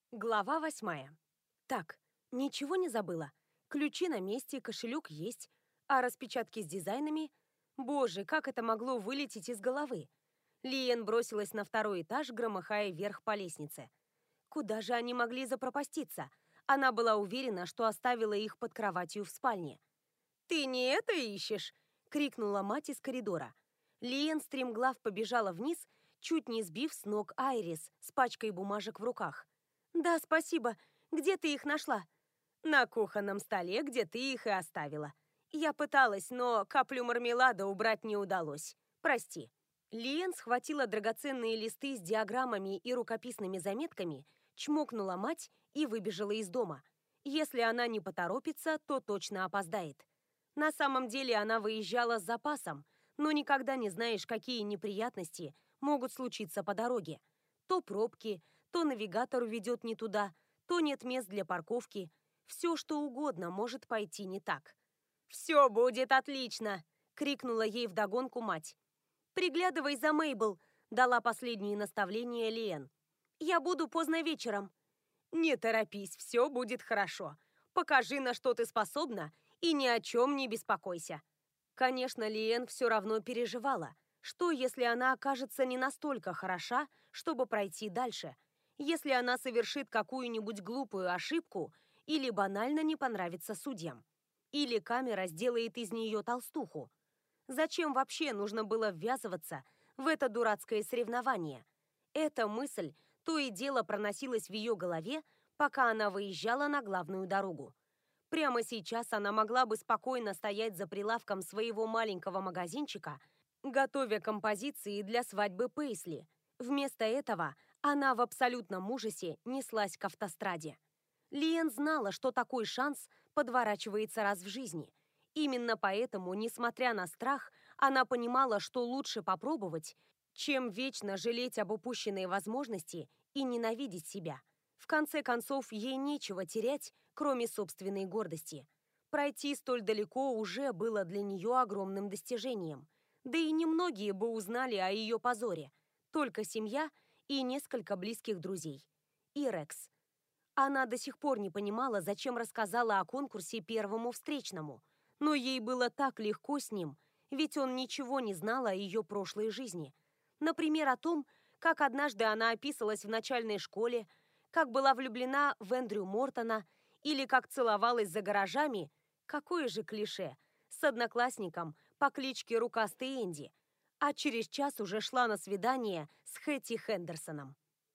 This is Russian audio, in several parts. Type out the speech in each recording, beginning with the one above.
Глава 8. Так, ничего не забыла. Ключи на месте, кошелек есть, а распечатки с дизайнами... Боже, как это могло вылететь из головы? Лиен бросилась на второй этаж, громыхая вверх по лестнице. Куда же они могли запропаститься? Она была уверена, что оставила их под кроватью в спальне. «Ты не это ищешь?» — крикнула мать из коридора. Лиен стремглав побежала вниз, чуть не сбив с ног Айрис с пачкой бумажек в руках. «Да, спасибо. Где ты их нашла?» «На кухонном столе, где ты их и оставила. Я пыталась, но каплю мармелада убрать не удалось. Прости». Лиен схватила драгоценные листы с диаграммами и рукописными заметками, чмокнула мать и выбежала из дома. Если она не поторопится, то точно опоздает. На самом деле она выезжала с запасом, но никогда не знаешь, какие неприятности могут случиться по дороге. То пробки, то навигатор ведет не туда, то нет мест для парковки. Все, что угодно может пойти не так. «Все будет отлично!» — крикнула ей вдогонку мать. «Приглядывай за Мейбл», — дала последние наставления Лиэн. «Я буду поздно вечером». «Не торопись, все будет хорошо. Покажи, на что ты способна, и ни о чем не беспокойся». Конечно, Лиэн все равно переживала. Что, если она окажется не настолько хороша, чтобы пройти дальше? Если она совершит какую-нибудь глупую ошибку или банально не понравится судьям? Или камера сделает из нее толстуху? Зачем вообще нужно было ввязываться в это дурацкое соревнование? Эта мысль то и дело проносилась в ее голове, пока она выезжала на главную дорогу. Прямо сейчас она могла бы спокойно стоять за прилавком своего маленького магазинчика, готовя композиции для свадьбы Пейсли. Вместо этого она в абсолютном ужасе неслась к автостраде. Лиэн знала, что такой шанс подворачивается раз в жизни. Именно поэтому, несмотря на страх, она понимала, что лучше попробовать, чем вечно жалеть об упущенной возможности и ненавидеть себя. В конце концов, ей нечего терять, кроме собственной гордости. Пройти столь далеко уже было для нее огромным достижением. Да и немногие бы узнали о ее позоре. Только семья и несколько близких друзей. И Рекс. Она до сих пор не понимала, зачем рассказала о конкурсе первому встречному. Но ей было так легко с ним, ведь он ничего не знал о ее прошлой жизни. Например, о том, как однажды она описалась в начальной школе, как была влюблена в Эндрю Мортона или как целовалась за гаражами, какое же клише, с одноклассником по кличке Рукастый Энди, а через час уже шла на свидание с Хэтти Хендерсоном.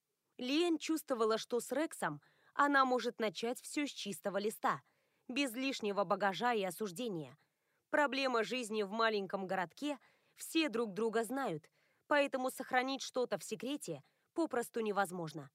Лиэн чувствовала, что с Рексом она может начать все с чистого листа, без лишнего багажа и осуждения. Проблема жизни в маленьком городке, все друг друга знают, поэтому сохранить что-то в секрете попросту невозможно.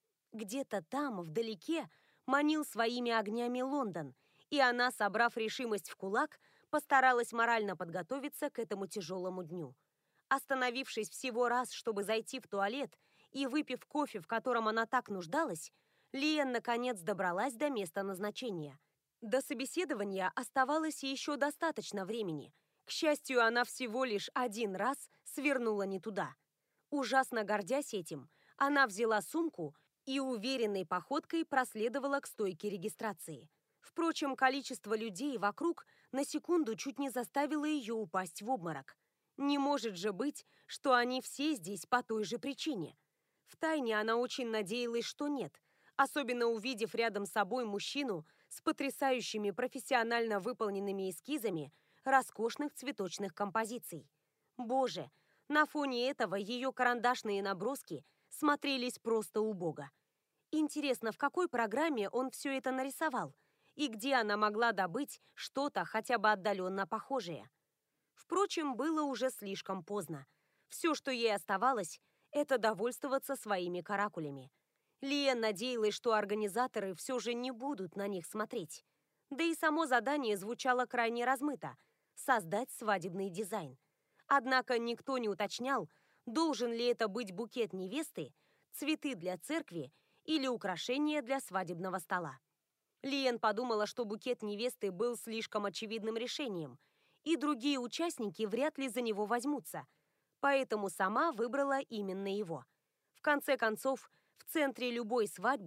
Где-то там, вдалеке, манил своими огнями Лондон, и она, собрав решимость в кулак, постаралась морально подготовиться к этому тяжелому дню. Остановившись всего раз, чтобы зайти в туалет, и выпив кофе, в котором она так нуждалась, Лиэн наконец добралась до места назначения. До собеседования оставалось еще достаточно времени. К счастью, она всего лишь один раз свернула не туда. Ужасно гордясь этим, она взяла сумку и уверенной походкой проследовала к стойке регистрации. Впрочем, количество людей вокруг на секунду чуть не заставило ее упасть в обморок. Не может же быть, что они все здесь по той же причине. Втайне она очень надеялась, что нет, особенно увидев рядом с собой мужчину с потрясающими профессионально выполненными эскизами роскошных цветочных композиций. Боже, на фоне этого ее карандашные наброски смотрелись просто убого. Интересно, в какой программе он все это нарисовал? И где она могла добыть что-то хотя бы отдаленно похожее? Впрочем, было уже слишком поздно. Все, что ей оставалось, это довольствоваться своими каракулями. Лиэн надеялась, что организаторы все же не будут на них смотреть. Да и само задание звучало крайне размыто – создать свадебный дизайн. Однако никто не уточнял, должен ли это быть букет невесты, цветы для церкви или украшения для свадебного стола. Лиэн подумала, что букет невесты был слишком очевидным решением, и другие участники вряд ли за него возьмутся, поэтому сама выбрала именно его. В конце концов, в центре любой свадьбы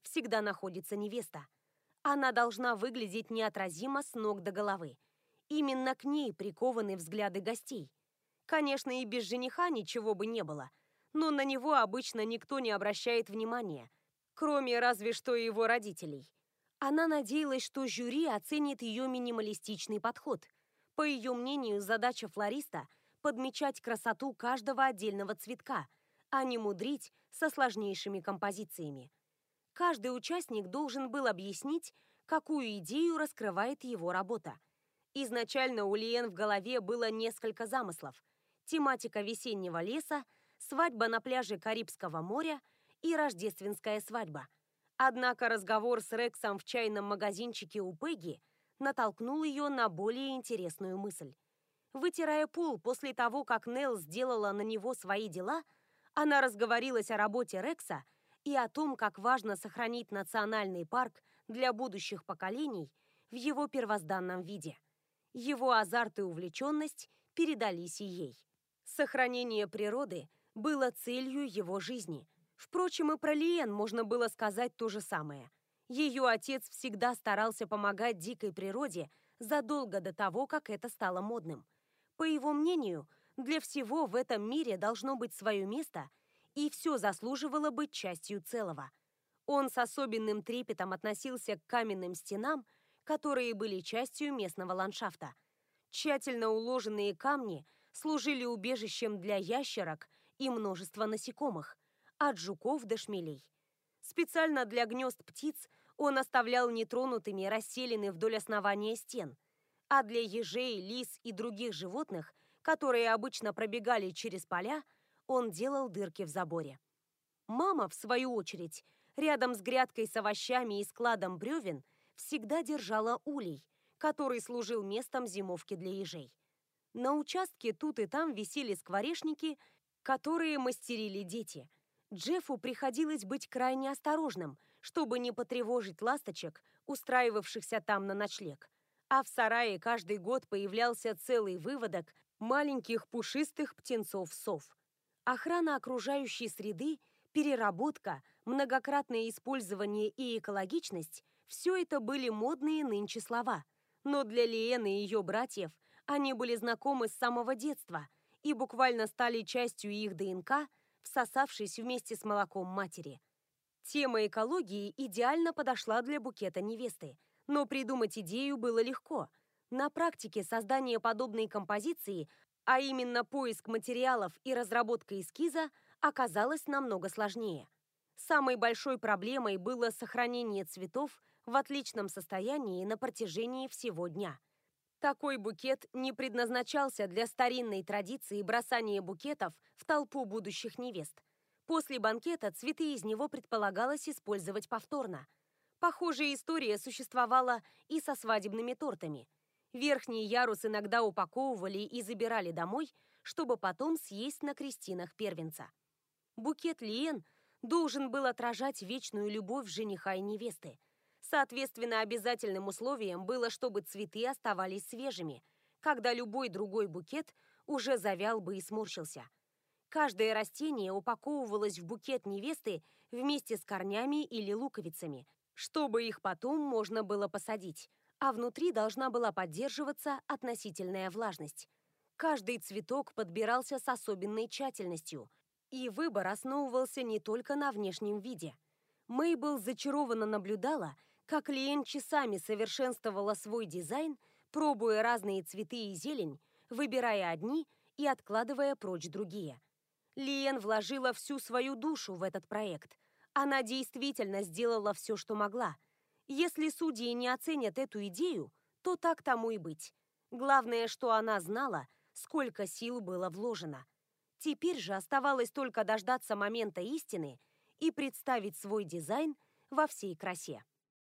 всегда находится невеста. Она должна выглядеть неотразимо с ног до головы. Именно к ней прикованы взгляды гостей. Конечно, и без жениха ничего бы не было, но на него обычно никто не обращает внимания, кроме разве что его родителей. Она надеялась, что жюри оценит ее минималистичный подход. По ее мнению, задача флориста – подмечать красоту каждого отдельного цветка, а не мудрить со сложнейшими композициями. Каждый участник должен был объяснить, какую идею раскрывает его работа. Изначально у Лиэн в голове было несколько замыслов: тематика весеннего леса, свадьба на пляже Карибского моря и рождественская свадьба. Однако разговор с Рексом в чайном магазинчике у Пегги натолкнул ее на более интересную мысль. Вытирая пол после того, как Нелл сделала на него свои дела, она разговорилась о работе Рекса и о том, как важно сохранить национальный парк для будущих поколений в его первозданном виде. Его азарт и увлеченность передались и ей. Сохранение природы было целью его жизни. Впрочем, и про Лиэн можно было сказать то же самое. Ее отец всегда старался помогать дикой природе задолго до того, как это стало модным. По его мнению, для всего в этом мире должно быть свое место, и все заслуживало быть частью целого. Он с особенным трепетом относился к каменным стенам, которые были частью местного ландшафта. Тщательно уложенные камни служили убежищем для ящерок и множества насекомых, от жуков до шмелей. Специально для гнезд птиц он оставлял нетронутыми расселины вдоль основания стен, а для ежей, лис и других животных, которые обычно пробегали через поля, он делал дырки в заборе. Мама, в свою очередь, рядом с грядкой с овощами и складом бревен, всегда держала улей, который служил местом зимовки для ежей. На участке тут и там висели скворечники, которые мастерили дети. Джеффу приходилось быть крайне осторожным, чтобы не потревожить ласточек, устраивавшихся там на ночлег. А в сарае каждый год появлялся целый выводок маленьких пушистых птенцов-сов. Охрана окружающей среды, переработка, многократное использование и экологичность – все это были модные нынче слова. Но для Лиэн и ее братьев они были знакомы с самого детства и буквально стали частью их ДНК, всосавшись вместе с молоком матери. Тема экологии идеально подошла для букета невесты, но придумать идею было легко. На практике создание подобной композиции, а именно поиск материалов и разработка эскиза, оказалось намного сложнее. Самой большой проблемой было сохранение цветов в отличном состоянии на протяжении всего дня. Такой букет не предназначался для старинной традиции бросания букетов в толпу будущих невест. После банкета цветы из него предполагалось использовать повторно. Похожая история существовала и со свадебными тортами. Верхний ярус иногда упаковывали и забирали домой, чтобы потом съесть на крестинах первенца. Букет Лиэн должен был отражать вечную любовь жениха и невесты. Соответственно, обязательным условием было, чтобы цветы оставались свежими, когда любой другой букет уже завял бы и сморщился. Каждое растение упаковывалось в букет невесты вместе с корнями или луковицами, чтобы их потом можно было посадить, а внутри должна была поддерживаться относительная влажность. Каждый цветок подбирался с особенной тщательностью, и выбор основывался не только на внешнем виде. Мейбл зачарованно наблюдала, как Лиэн часами совершенствовала свой дизайн, пробуя разные цветы и зелень, выбирая одни и откладывая прочь другие. Лиэн вложила всю свою душу в этот проект. Она действительно сделала все, что могла. Если судьи не оценят эту идею, то так тому и быть. Главное, что она знала, сколько сил было вложено. Теперь же оставалось только дождаться момента истины и представить свой дизайн во всей красе.